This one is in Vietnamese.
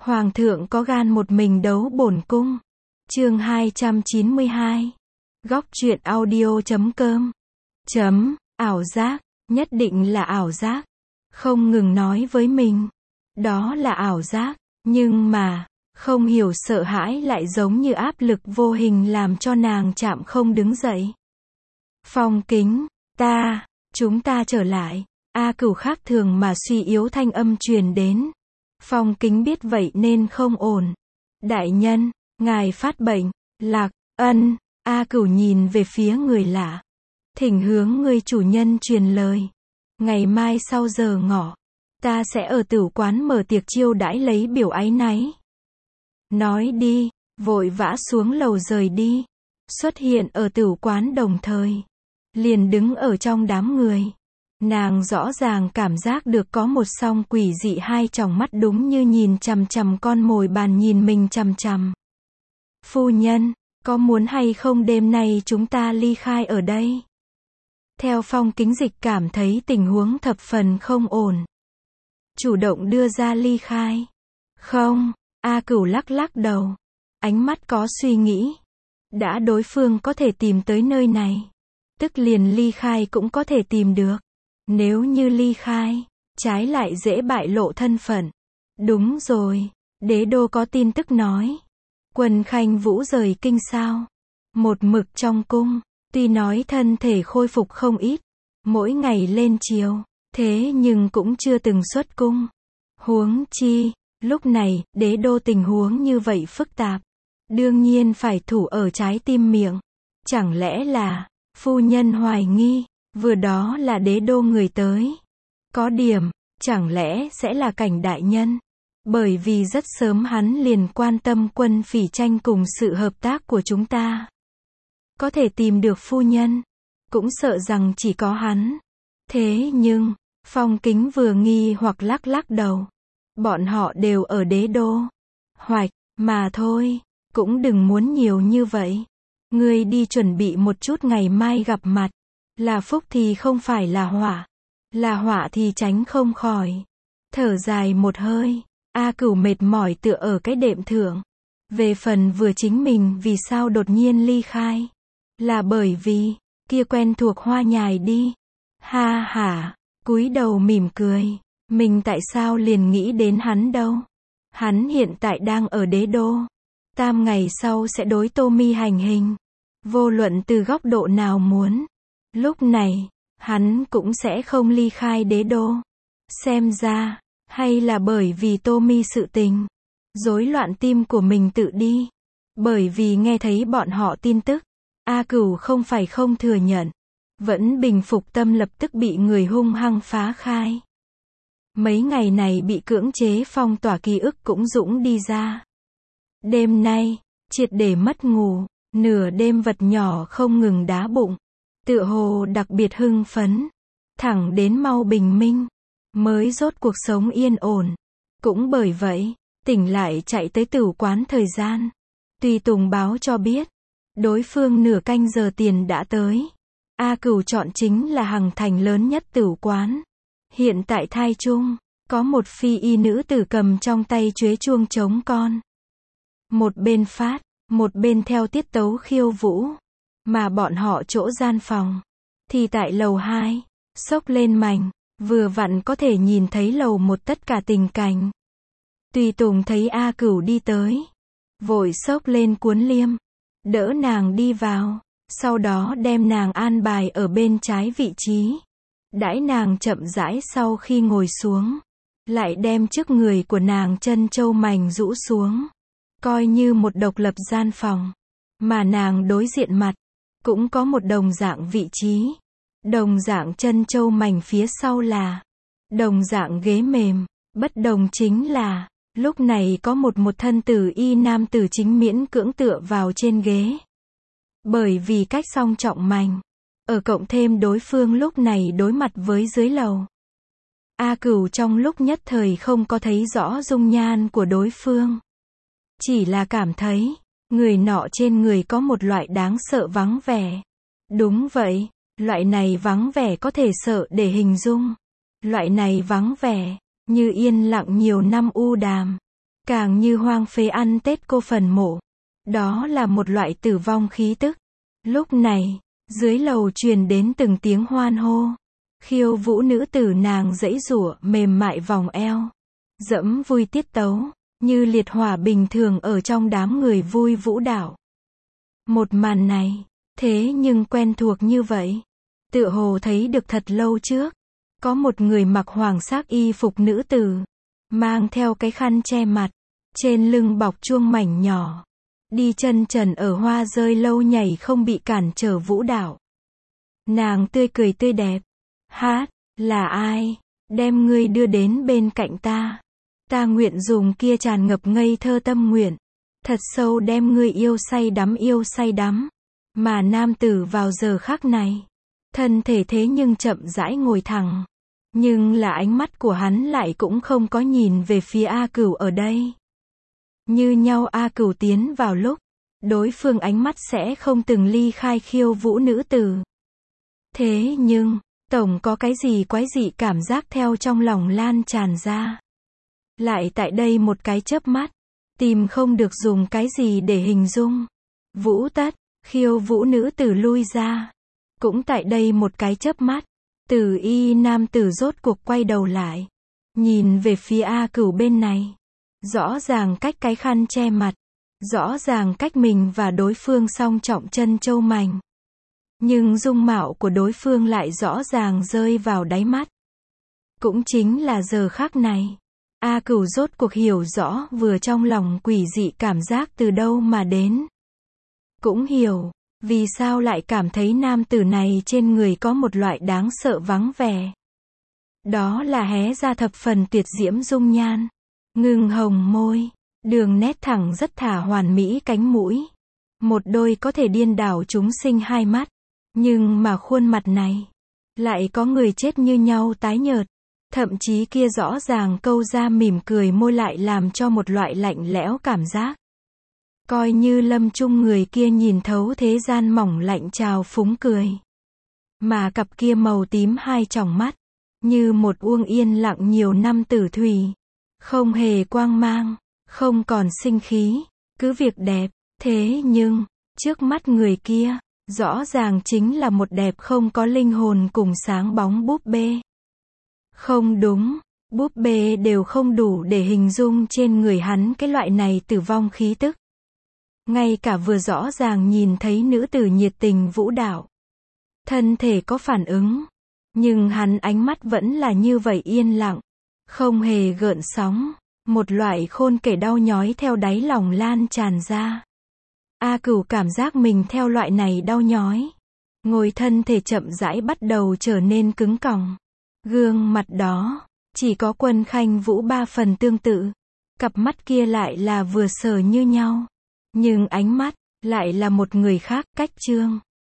Hoàng thượng có gan một mình đấu bổn cung. Chương 292. Góc truyện audio.com. Ảo giác, nhất định là ảo giác. Không ngừng nói với mình. Đó là ảo giác, nhưng mà, không hiểu sợ hãi lại giống như áp lực vô hình làm cho nàng chạm không đứng dậy. Phong Kính, chúng ta trở lại. A Cửu khác thường mà suy yếu thanh âm truyền đến. Phong Kính biết vậy nên không ổn. Đại nhân, ngài phát bệnh. Lạc Ân. A Cửu nhìn về phía người lạ. Thỉnh hướng người chủ nhân truyền lời. Ngày mai sau giờ ngọ, ta sẽ ở tửu quán mở tiệc chiêu đãi lấy biểu áy náy. Nói đi, vội vã xuống lầu rời đi. Xuất hiện ở tửu quán đồng thời. Liền đứng ở trong đám người. Nàng rõ ràng cảm giác được có một song quỷ dị hai tròng mắt đúng như nhìn chằm chằm con mồi bàn nhìn mình chằm chằm. Phu nhân, có muốn hay không đêm nay chúng ta ly khai ở đây? Theo Phong Kính Dịch cảm thấy tình huống thập phần không ổn. Chủ động đưa ra ly khai. Không, A Cửu lắc lắc đầu. Ánh mắt có suy nghĩ. Đã đối phương có thể tìm tới nơi này. Tức liền ly khai cũng có thể tìm được. Nếu như ly khai, trái lại dễ bại lộ thân phận. Đúng rồi, đế đô có tin tức nói. Quân Khanh Vũ rời kinh sao. Một mực trong cung, tuy nói thân thể khôi phục không ít. Mỗi ngày lên chiều, thế nhưng cũng chưa từng xuất cung. Huống chi, lúc này, đế đô tình huống như vậy phức tạp. Đương nhiên phải thủ ở trái tim miệng. Chẳng lẽ là, phu nhân hoài nghi. Vừa đó là đế đô người tới. Có điểm, chẳng lẽ sẽ là Cảnh đại nhân? Bởi vì rất sớm hắn liền quan tâm Quân Phỉ Tranh cùng sự hợp tác của chúng ta. Có thể tìm được phu nhân, cũng sợ rằng chỉ có hắn. Thế nhưng, Phong Kính vừa nghi hoặc lắc lắc đầu. Bọn họ đều ở đế đô. Hoạch, mà thôi, cũng đừng muốn nhiều như vậy. Ngươi đi chuẩn bị một chút ngày mai gặp mặt. Là phúc thì không phải là họa. Là họa thì tránh không khỏi. Thở dài một hơi. A Cửu mệt mỏi tựa ở cái đệm thượng. Về phần vừa chính mình vì sao đột nhiên ly khai. Là bởi vì, kia quen thuộc hoa nhài đi. Ha ha, cúi đầu mỉm cười. Mình tại sao liền nghĩ đến hắn đâu. Hắn hiện tại đang ở đế đô. 3 ngày sau sẽ đối Tô Mi hành hình. Vô luận từ góc độ nào muốn. Lúc này, hắn cũng sẽ không ly khai đế đô. Xem ra, hay là bởi vì Tô Mi sự tình. Rối loạn tim của mình tự đi. Bởi vì nghe thấy bọn họ tin tức. A Cửu không phải không thừa nhận. Vẫn bình phục tâm lập tức bị người hung hăng phá khai. Mấy ngày này bị cưỡng chế phong tỏa ký ức cũng dũng đi ra. Đêm nay, triệt để mất ngủ. Nửa đêm vật nhỏ không ngừng đá bụng. Tựa hồ đặc biệt hưng phấn. Thẳng đến mau bình minh. Mới rốt cuộc sống yên ổn. Cũng bởi vậy, tỉnh lại chạy tới tửu quán thời gian. Tùy tùng báo cho biết. Đối phương nửa canh giờ tiền đã tới. A Cửu chọn chính là Hằng Thành lớn nhất tửu quán. Hiện tại thai chung. Có một phi y nữ tử cầm trong tay chuế chuông trống con. Một bên phát, một bên theo tiết tấu khiêu vũ. Mà bọn họ chỗ gian phòng. Thì tại lầu 2. Xốc lên mảnh. Vừa vặn có thể nhìn thấy lầu 1 tất cả tình cảnh. Tùy tùng thấy A Cửu đi tới. Vội xốc lên cuốn liêm. Đỡ nàng đi vào. Sau đó đem nàng an bài ở bên trái vị trí. Đãi nàng chậm rãi sau khi ngồi xuống. Lại đem trước người của nàng chân châu mảnh rũ xuống. Coi như một độc lập gian phòng. Mà nàng đối diện mặt. Cũng có một đồng dạng vị trí. Đồng dạng chân châu mảnh phía sau là. Đồng dạng ghế mềm. Bất đồng chính là. Lúc này có một thân tử y nam tử chính miễn cưỡng tựa vào trên ghế. Bởi vì cách song trọng mảnh. Ở cộng thêm đối phương lúc này đối mặt với dưới lầu. A Cửu trong lúc nhất thời không có thấy rõ dung nhan của đối phương. Chỉ là cảm thấy. Người nọ trên người có một loại đáng sợ vắng vẻ. Đúng vậy, loại này vắng vẻ có thể sợ để hình dung. Loại này vắng vẻ, như yên lặng nhiều năm u đàm. càng như hoang phế ăn Tết cô phần mộ. Đó là một loại tử vong khí tức. Lúc này, dưới lầu truyền đến từng tiếng hoan hô. Khiêu vũ nữ tử nàng giãy giụa mềm mại vòng eo, dẫm vui tiết tấu, như liệt hỏa bình thường ở trong đám người vui vũ đạo. Một màn này, thế nhưng quen thuộc như vậy. Tựa hồ thấy được thật lâu trước. Có một người mặc hoàng sắc y phục nữ tử, mang theo cái khăn che mặt, trên lưng bọc chuông mảnh nhỏ, đi chân trần ở hoa rơi lâu nhảy không bị cản trở vũ đạo. Nàng tươi cười tươi đẹp. Hát, là ai? Đem ngươi đưa đến bên cạnh ta. Ta nguyện dùng kia tràn ngập ngây thơ tâm nguyện. Thật sâu đem ngươi yêu say đắm. Mà nam tử vào giờ khắc này. Thân thể thế nhưng chậm rãi ngồi thẳng. Nhưng là ánh mắt của hắn lại cũng không có nhìn về phía A Cửu ở đây. Như nhau A Cửu tiến vào lúc, đối phương ánh mắt sẽ không từng ly khai khiêu vũ nữ tử. Thế nhưng, tổng có cái gì quái dị cảm giác theo trong lòng lan tràn ra. Lại tại đây một cái chớp mắt, tìm không được dùng cái gì để hình dung. Vũ tất, khiêu vũ nữ tử lui ra. Cũng tại đây một cái chớp mắt, Tử y nam tử rốt cuộc quay đầu lại, nhìn về phía A Cửu bên này. Rõ ràng cách cái khăn che mặt, rõ ràng cách mình và đối phương song trọng chân châu mảnh. Nhưng dung mạo của đối phương lại rõ ràng rơi vào đáy mắt. Cũng chính là giờ khắc này, A Cửu rốt cuộc hiểu rõ vừa trong lòng quỷ dị cảm giác từ đâu mà đến. Cũng hiểu, vì sao lại cảm thấy nam tử này trên người có một loại đáng sợ vắng vẻ. Đó là hé ra thập phần tuyệt diễm dung nhan, ngừng hồng môi, đường nét thẳng rất thả hoàn mỹ cánh mũi. Một đôi có thể điên đảo chúng sinh hai mắt. Nhưng mà khuôn mặt này, lại có người chết như nhau tái nhợt. Thậm chí kia rõ ràng câu ra mỉm cười môi lại làm cho một loại lạnh lẽo cảm giác. Coi như lâm chung người kia nhìn thấu thế gian mỏng lạnh trào phúng cười. Mà cặp kia màu tím hai tròng mắt, như một uông yên lặng nhiều năm tử thủy. Không hề quang mang, không còn sinh khí, cứ việc đẹp. Thế nhưng, trước mắt người kia, rõ ràng chính là một đẹp không có linh hồn cùng sáng bóng búp bê. Không đúng, búp bê đều không đủ để hình dung trên người hắn cái loại này tử vong khí tức. Ngay cả vừa rõ ràng nhìn thấy nữ tử nhiệt tình vũ đạo, thân thể có phản ứng, nhưng hắn ánh mắt vẫn là như vậy yên lặng, không hề gợn sóng, một loại khôn kể đau nhói theo đáy lòng lan tràn ra. A Cửu cảm giác mình theo loại này đau nhói, ngồi thân thể chậm rãi bắt đầu trở nên cứng còng. Gương mặt đó, chỉ có Quân Khanh Vũ ba phần tương tự, cặp mắt kia lại là vừa sờ như nhau. Nhưng ánh mắt, lại là một người khác, Cách Trương.